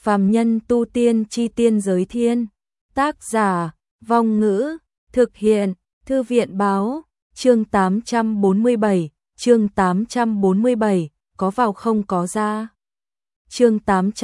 Phàm nhân tu tiên chi tiên giới thiên. Tác giả, Vong Ngữ, thực hiện, Thư viện báo, chương 847, chương 847, có vào không có ra. Chương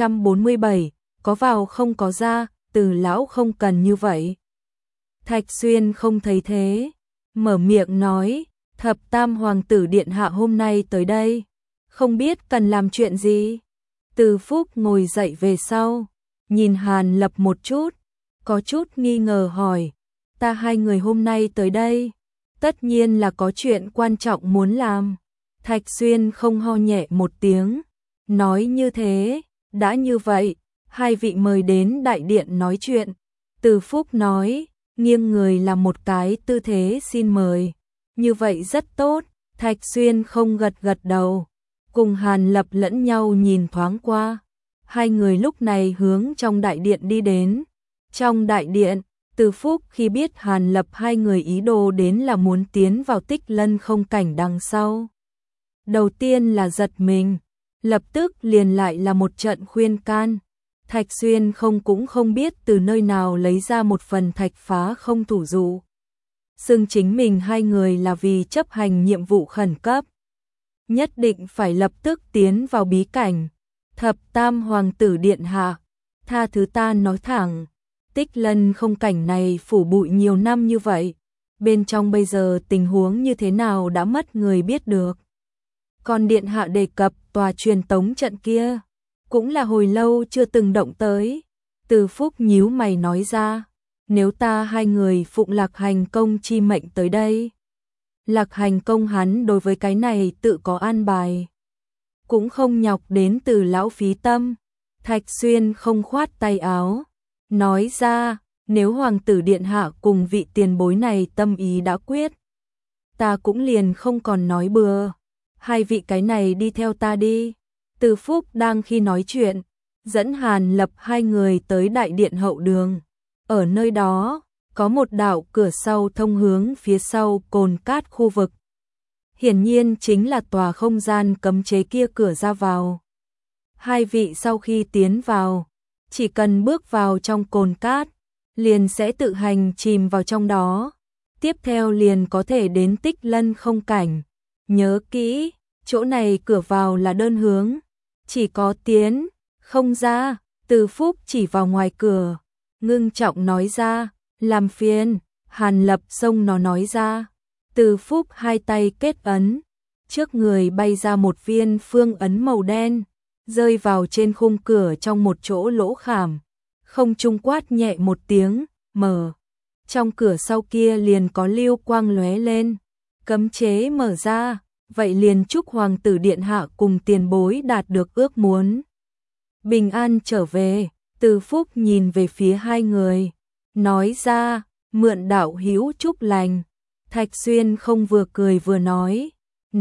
847, có vào không có ra, Từ lão không cần như vậy. Thạch Xuyên không thấy thế, mở miệng nói, Thập Tam Hoàng tử điện hạ hôm nay tới đây, không biết cần làm chuyện gì. Từ Phúc ngồi dậy về sau, nhìn Hàn Lập một chút, có chút nghi ngờ hỏi, ta hai người hôm nay tới đây, tất nhiên là có chuyện quan trọng muốn làm. Thạch Xuyên không ho nhẹ một tiếng, nói như thế, đã như vậy, hai vị mời đến đại điện nói chuyện. Từ Phúc nói, nghiêng người làm một cái tư thế xin mời, như vậy rất tốt. Thạch Xuyên không gật đầu, cùng Hàn Lập lẫn nhau nhìn thoáng qua. Hai người lúc này hướng trong đại điện đi đến. Trong đại điện, Từ Phúc khi biết Hàn Lập hai người ý đồ đến là muốn tiến vào Tích Lân không cảnh đằng sau. Đầu tiên là giật mình, lập tức liền lại là một trận khuyên can. Thạch Xuyên cũng không biết từ nơi nào lấy ra một phần thạch phá không thủ dụ. Xưng chính mình hai người là vì chấp hành nhiệm vụ khẩn cấp, nhất định phải lập tức tiến vào bí cảnh. Thập Tam Hoàng tử điện hạ, tha thứ ta nói thẳng, Tích Lân không cảnh này phủ bụi nhiều năm như vậy, bên trong bây giờ tình huống như thế nào đã mất người biết được. Còn điện hạ đề cập tòa truyền tống trận kia, cũng là hồi lâu chưa từng động tới. Từ Phúc nhíu mày nói ra, nếu ta hai người phụng Lạc Hành công chi mệnh tới đây, Lạc Hành công hắn đối với cái này tự có an bài, cũng không nhọc đến Từ lão phí tâm. Thạch Xuyên không khoát tay áo, nói ra, nếu Hoàng tử điện hạ cùng vị tiền bối này tâm ý đã quyết, ta cũng liền không còn nói bừa, hai vị cái này đi theo ta đi. Từ Phúc đang khi nói chuyện, dẫn Hàn Lập hai người tới đại điện hậu đường. Ở nơi đó, có một đạo cửa sau thông hướng phía sau cồn cát khu vực. Hiển nhiên chính là tòa không gian cấm chế kia cửa ra vào. Hai vị sau khi tiến vào, chỉ cần bước vào trong cồn cát, liền sẽ tự hành chìm vào trong đó. Tiếp theo liền có thể đến Tích Lân không cảnh. Nhớ kỹ, chỗ này cửa vào là đơn hướng, chỉ có tiến, không ra. Từ Phúc chỉ vào ngoài cửa, ngưng trọng nói ra, làm phiền. Hàn Lập xông nó nói ra. Từ Phúc hai tay kết ấn, trước người bay ra một viên phương ấn màu đen, rơi vào trên khung cửa trong một chỗ lỗ khảm. Không trung quát nhẹ một tiếng, mở. Trong cửa sau kia liền có lưu quang lóe lên, cấm chế mở ra. Vậy liền chúc Hoàng tử điện hạ cùng tiền bối đạt được ước muốn, bình an trở về. Từ Phúc nhìn về phía hai người, nói ra, mượn đạo hữu chúc lành. Thạch Xuyên không vừa cười vừa nói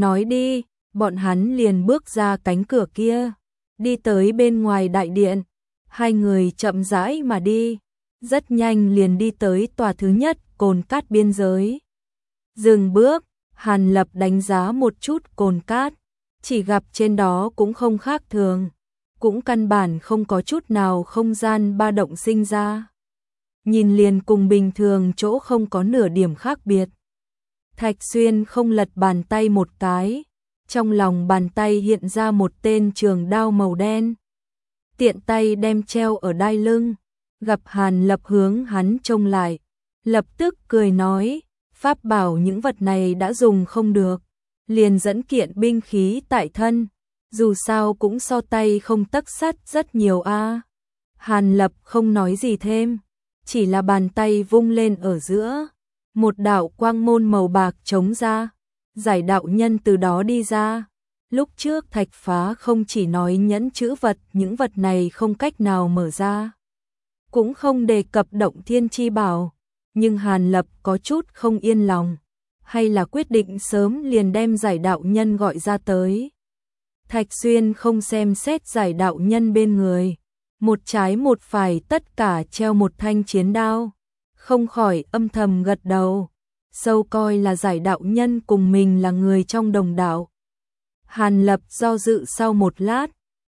đi. Bọn hắn liền bước ra cánh cửa kia, đi tới bên ngoài đại điện. Hai người chậm rãi mà đi, rất nhanh liền đi tới tòa thứ nhất cồn cát biên giới. Dừng bước, Hàn Lập đánh giá một chút cồn cát, chỉ gặp trên đó cũng không khác thường, cũng căn bản không có chút nào không gian ba động sinh ra. Nhìn liền cùng bình thường chỗ không có nửa điểm khác biệt. Thạch Xuyên không lật bàn tay một cái, trong lòng bàn tay hiện ra một tên trường đao màu đen. Tiện tay đem treo ở đai lưng, gặp Hàn Lập hướng hắn trông lại, lập tức cười nói, pháp bảo những vật này đã dùng không được, liền dẫn kiện binh khí tại thân, dù sao cũng so tay không tấc sắt rất nhiều a. Hàn Lập không nói gì thêm, chỉ là bàn tay vung lên ở giữa, một đạo quang môn màu bạc trống ra, giải đạo nhân từ đó đi ra. Lúc trước Thạch Phá không chỉ nói nhẫn chữ vật, những vật này không cách nào mở ra, cũng không đề cập động thiên chi bảo, nhưng Hàn Lập có chút không yên lòng, hay là quyết định sớm liền đem giải đạo nhân gọi ra tới. Thạch Xuyên không xem xét giải đạo nhân bên người, một trái một phải tất cả treo một thanh chiến đao, không khỏi âm thầm gật đầu, sâu coi là giải đạo nhân cùng mình là người trong đồng đạo. Hàn Lập do dự sau một lát,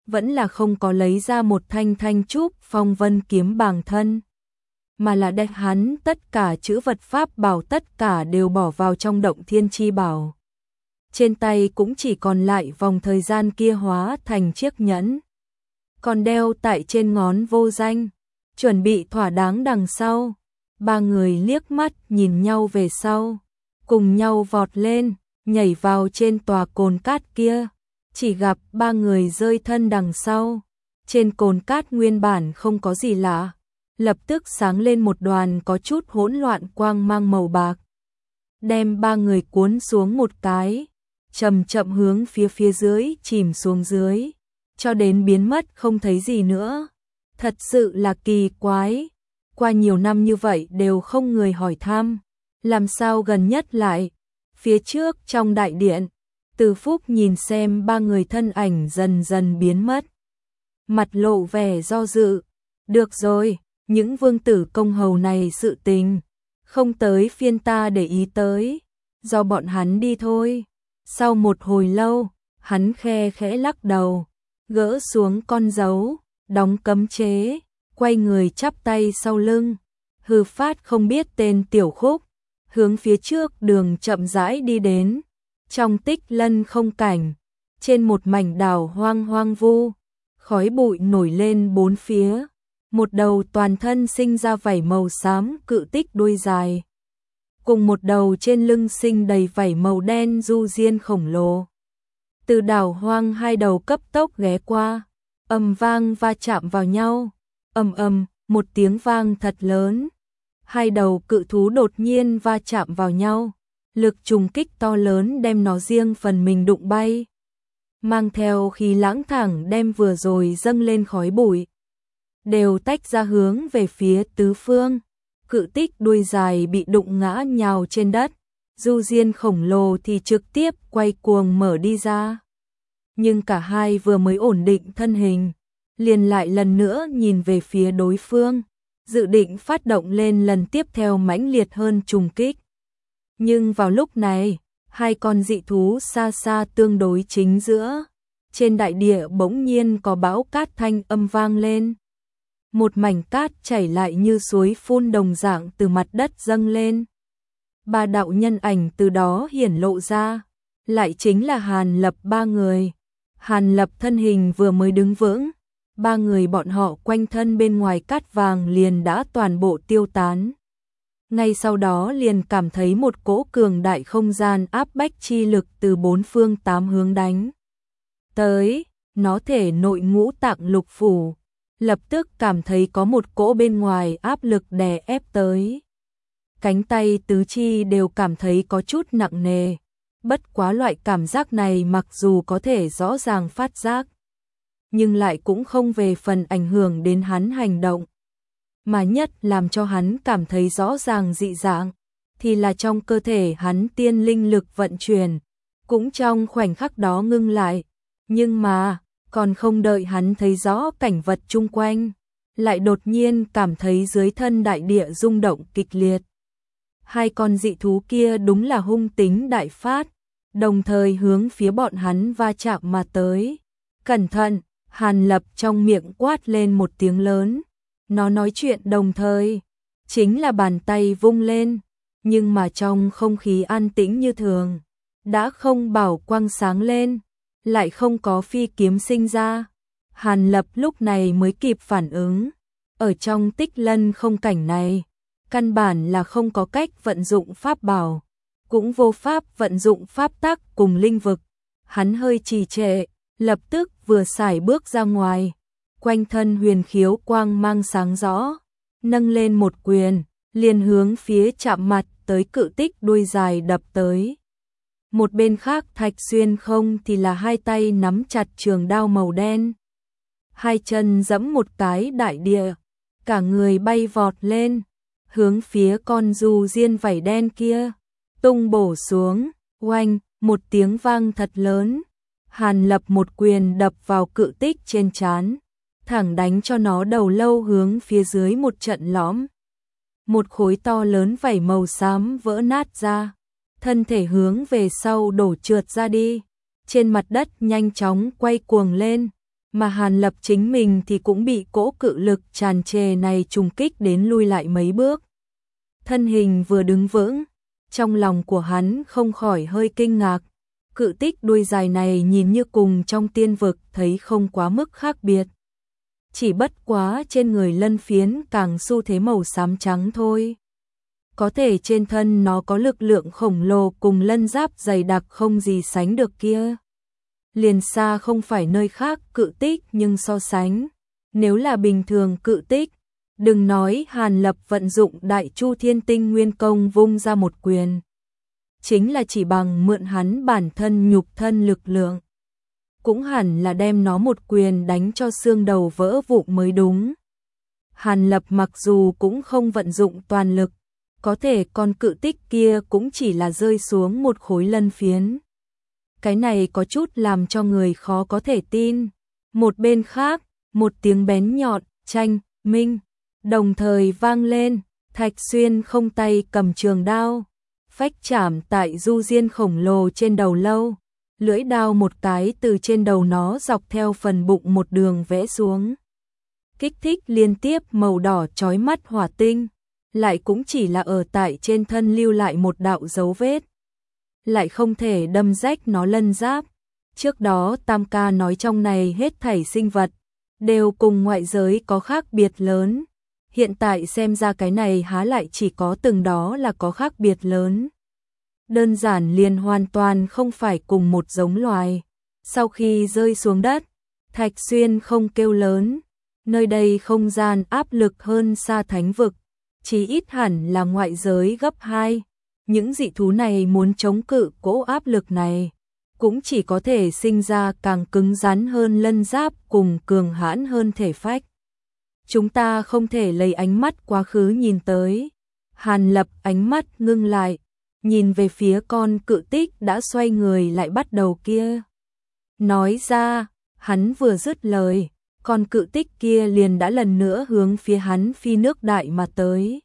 vẫn là không có lấy ra một thanh thanh trúc phong vân kiếm bằng thân, mà là đem hắn tất cả chữ vật pháp bảo tất cả đều bỏ vào trong động thiên chi bảo. Trên tay cũng chỉ còn lại vòng thời gian kia hóa thành chiếc nhẫn, còn đeo tại trên ngón vô danh, chuẩn bị thỏa đáng đằng sau. Ba người liếc mắt nhìn nhau về sau, cùng nhau vọt lên, nhảy vào trên tòa cồn cát kia, chỉ gặp ba người rơi thân đằng sau. Trên cồn cát nguyên bản không có gì lạ, lập tức sáng lên một đoàn có chút hỗn loạn quang mang màu bạc, đem ba người cuốn xuống một cái, chậm chậm hướng phía dưới chìm xuống dưới, cho đến biến mất không thấy gì nữa. Thật sự là kỳ quái, qua nhiều năm như vậy đều không người hỏi thăm, làm sao gần nhất lại. Phía trước trong đại điện, Từ Phúc nhìn xem ba người thân ảnh dần dần biến mất, mặt lộ vẻ do dự. Được rồi, những vương tử công hầu này sự tình, không tới phiên ta để ý tới, do bọn hắn đi thôi. Sau một hồi lâu, hắn khe khẽ lắc đầu, gỡ xuống con dấu, đóng cấm chế, quay người chắp tay sau lưng, hư phát không biết tên tiểu khúc, hướng phía trước đường chậm rãi đi đến. Trong tích lân không cảnh, trên một mảnh đảo hoang hoang vu, khói bụi nổi lên bốn phía, một đầu toàn thân sinh ra vảy màu xám cự tích đuôi dài, cùng một đầu trên lưng sinh đầy vảy màu đen du diên khổng lồ. Từ đảo hoang hai đầu cấp tốc ghé qua, ầm vang va chạm vào nhau, ầm ầm, một tiếng vang thật lớn. Hai đầu cự thú đột nhiên va chạm vào nhau, lực trùng kích to lớn đem nó riêng phần mình đụng bay, mang theo khí lãng thẳng đem vừa rồi dâng lên khói bụi đều tách ra hướng về phía tứ phương. Cự tích đuôi dài bị đụng ngã nhào trên đất, du diên khổng lồ thì trực tiếp quay cuồng mở đi ra. Nhưng cả hai vừa mới ổn định thân hình, liền lại lần nữa nhìn về phía đối phương, dự định phát động lên lần tiếp theo mãnh liệt hơn trùng kích. Nhưng vào lúc này, hai con dị thú xa xa tương đối chính giữa, trên đại địa bỗng nhiên có bão cát thanh âm vang lên. Một mảnh cát chảy lại như suối phun đồng dạng từ mặt đất dâng lên. Ba đạo nhân ảnh từ đó hiển lộ ra, lại chính là Hàn Lập ba người. Hàn Lập thân hình vừa mới đứng vững, ba người bọn họ quanh thân bên ngoài cát vàng liền đã toàn bộ tiêu tán. Ngay sau đó liền cảm thấy một cỗ cường đại không gian áp bách chi lực từ bốn phương tám hướng đánh tới, nó thể nội ngũ tạng lục phủ, lập tức cảm thấy có một cỗ bên ngoài áp lực đè ép tới. Cánh tay tứ chi đều cảm thấy có chút nặng nề, bất quá loại cảm giác này mặc dù có thể rõ ràng phát giác, nhưng lại cũng không về phần ảnh hưởng đến hắn hành động. Mà nhất làm cho hắn cảm thấy rõ ràng dị dạng, thì là trong cơ thể hắn tiên linh lực vận chuyển, cũng trong khoảnh khắc đó ngưng lại. Nhưng mà, còn không đợi hắn thấy rõ cảnh vật chung quanh, lại đột nhiên cảm thấy dưới thân đại địa rung động kịch liệt. Hai con dị thú kia đúng là hung tính đại phát, đồng thời hướng phía bọn hắn va chạm mà tới. Cẩn thận, Hàn Lập trong miệng quát lên một tiếng lớn. Nó nói chuyện đồng thời, chính là bàn tay vung lên, nhưng mà trong không khí an tĩnh như thường, đã không bảo quang sáng lên, lại không có phi kiếm sinh ra. Hàn Lập lúc này mới kịp phản ứng, ở trong tích lân không cảnh này, căn bản là không có cách vận dụng pháp bảo, cũng vô pháp vận dụng pháp tắc cùng linh vực. Hắn hơi trì trệ, lập tức vừa xài bước ra ngoài, quanh thân huyền khiếu quang mang sáng rõ, nâng lên một quyền, liền hướng phía chạm mặt tới cự tích đuôi dài đập tới. Một bên khác Thạch Xuyên không thì là hai tay nắm chặt trường đao màu đen, hai chân giẫm một cái đại địa, cả người bay vọt lên, hướng phía con du diên vảy đen kia tung bổ xuống. Oanh, một tiếng vang thật lớn, Hàn Lập một quyền đập vào cự tích trên trán, thẳng đánh cho nó đầu lâu hướng phía dưới một trận lõm. Một khối to lớn vảy màu xám vỡ nát ra, thân thể hướng về sau đổ trượt ra đi, trên mặt đất nhanh chóng quay cuồng lên, Mà Hàn Lập chính mình thì cũng bị cỗ cự lực tràn trề này trùng kích đến lui lại mấy bước. Thân hình vừa đứng vững, trong lòng của hắn không khỏi hơi kinh ngạc. Cự tích đuôi dài này nhìn như cùng trong tiên vực thấy không quá mức khác biệt. Chỉ bất quá trên người lân phiến càng xu thế màu xám trắng thôi. Có thể trên thân nó có lực lượng khổng lồ cùng lân giáp dày đặc không gì sánh được kia. Liền xa không phải nơi khác cự tích nhưng so sánh. Nếu là bình thường cự tích, đừng nói Hàn Lập vận dụng Đại Chu Thiên Tinh Nguyên Công vung ra một quyền. Chính là chỉ bằng mượn hắn bản thân nhục thân lực lượng. Cũng hẳn là đem nó một quyền đánh cho xương đầu vỡ vụn mới đúng. Hàn Lập mặc dù cũng không vận dụng toàn lực, có thể con cự tích kia cũng chỉ là rơi xuống một khối lân phiến. Cái này có chút làm cho người khó có thể tin. Một bên khác, một tiếng bén nhọn, chanh, minh, đồng thời vang lên, Thạch Xuyên không tay cầm trường đao, phách chạm tại du diên khổng lồ trên đầu lâu, lưỡi đao một cái từ trên đầu nó dọc theo phần bụng một đường vẽ xuống. Kích thích liên tiếp màu đỏ chói mắt hỏa tinh, lại cũng chỉ là ở tại trên thân lưu lại một đạo dấu vết. Lại không thể đâm rách nó lân giáp. Trước đó Tam Ca nói trong này hết thảy sinh vật đều cùng ngoại giới có khác biệt lớn. Hiện tại xem ra cái này há lại chỉ có từng đó là có khác biệt lớn. Đơn giản liền hoàn toàn không phải cùng một giống loài. Sau khi rơi xuống đất, Thạch Xuyên không kêu lớn. Nơi đây không gian áp lực hơn xa thánh vực, chỉ ít hẳn là ngoại giới gấp 2. Những dị thú này muốn chống cự cỗ áp lực này, cũng chỉ có thể sinh ra càng cứng rắn hơn lân giáp cùng cường hãn hơn thể phách. Chúng ta không thể lấy ánh mắt quá khứ nhìn tới. Hàn Lập ánh mắt ngưng lại, nhìn về phía con cự tích đã xoay người lại bắt đầu kia. Nói ra, hắn vừa dứt lời, con cự tích kia liền đã lần nữa hướng phía hắn phi nước đại mà tới.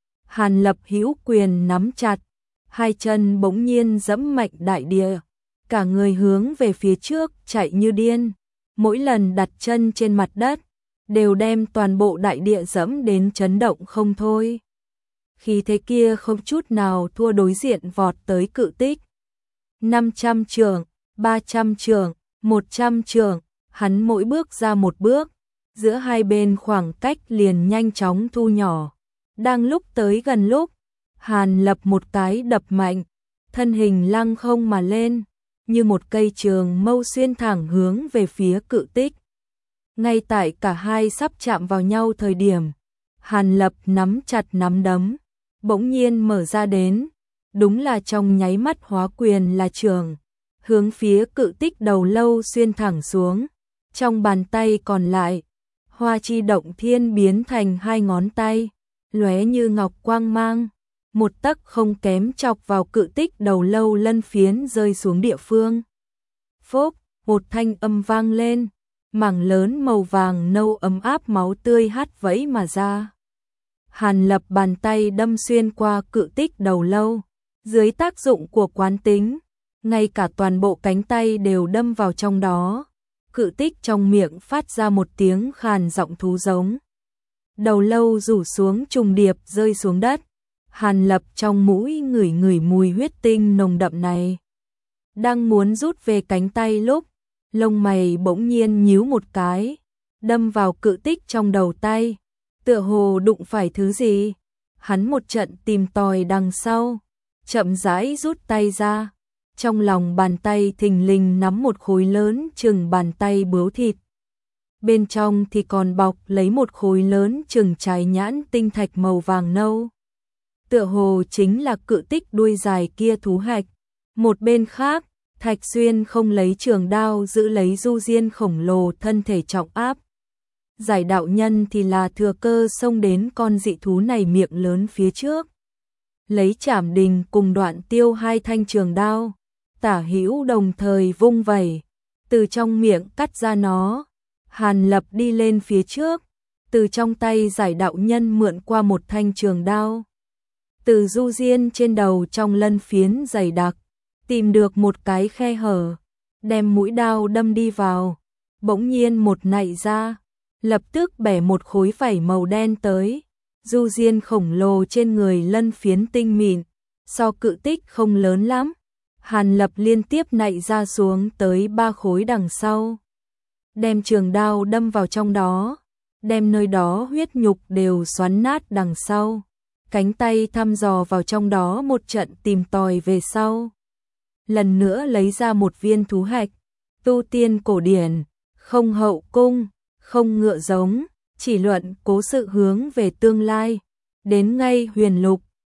Hàn Lập hữu quyền nắm chặt, hai chân bỗng nhiên giẫm mạnh đại địa, cả người hướng về phía trước chạy như điên, mỗi lần đặt chân trên mặt đất, đều đem toàn bộ đại địa giẫm đến chấn động không thôi. Khí thế kia không chút nào thua đối diện vọt tới cự tích. 500 trượng, 300 trượng, 100 trượng, hắn mỗi bước ra một bước, giữa hai bên khoảng cách liền nhanh chóng thu nhỏ. Đang lúc tới gần lúc, Hàn Lập một cái đập mạnh, thân hình lăng không mà lên, như một cây trường mâu xuyên thẳng hướng về phía cự tích. Ngay tại cả hai sắp chạm vào nhau thời điểm, Hàn Lập nắm chặt nắm đấm, bỗng nhiên mở ra đến, đúng là trong nháy mắt hóa quyền là trường, hướng phía cự tích đầu lâu xuyên thẳng xuống. Trong bàn tay còn lại, Hoa Chi Động Thiên biến thành hai ngón tay, lóe như ngọc quang mang, một tấc không kém chọc vào cự tích đầu lâu lân phiến rơi xuống địa phương. Phốc, một thanh âm vang lên, mảng lớn màu vàng nâu ấm áp máu tươi hắt vẫy mà ra. Hàn Lập bàn tay đâm xuyên qua cự tích đầu lâu, dưới tác dụng của quán tính, ngay cả toàn bộ cánh tay đều đâm vào trong đó. Cự tích trong miệng phát ra một tiếng khàn giọng thú giống. Đầu lâu rủ xuống trùng điệp rơi xuống đất. Hàn Lập trong mũi ngửi ngửi mùi huyết tinh nồng đậm này. Đang muốn rút về cánh tay lúc, lông mày bỗng nhiên nhíu một cái, đâm vào cự tích trong đầu tay. Tựa hồ đụng phải thứ gì. Hắn một trận tìm tòi đằng sau, chậm rãi rút tay ra. Trong lòng bàn tay thình lình nắm một khối lớn chừng bàn tay bướu thịt. Bên trong thì còn bọc lấy một khối lớn chừng trái nhãn tinh thạch màu vàng nâu. Tựa hồ chính là cự tích đuôi dài kia thú hạch. Một bên khác, Thạch Xuyên không lấy trường đao giữ lấy du diên khổng lồ thân thể trọng áp. Giải đạo nhân thì là thừa cơ xông đến con dị thú này miệng lớn phía trước. Lấy Trảm Đình cùng Đoạn Tiêu hai thanh trường đao, tả hữu đồng thời vung vẩy, từ trong miệng cắt ra nó. Hàn Lập đi lên phía trước, từ trong tay giải đạo nhân mượn qua một thanh trường đao. Từ du diên trên đầu trong lân phiến dày đặc, tìm được một cái khe hở, đem mũi đao đâm đi vào. bỗng nhiên một nạy ra, lập tức bẻ một khối vảy màu đen tới. Du diên khổng lồ trên người lân phiến tinh mịn, so cự tích không lớn lắm. Hàn Lập liên tiếp nạy ra xuống tới 3 khối đằng sau, đem trường đao đâm vào trong đó, đem nơi đó huyết nhục đều xoắn nát đằng sau. Cánh tay thăm dò vào trong đó một trận tìm tòi về sau. Lần nữa lấy ra một viên thú hạch, tu tiên cổ điển, không hậu cung, không ngựa giống, chỉ luận cố sự hướng về tương lai. Đến ngay huyền lục,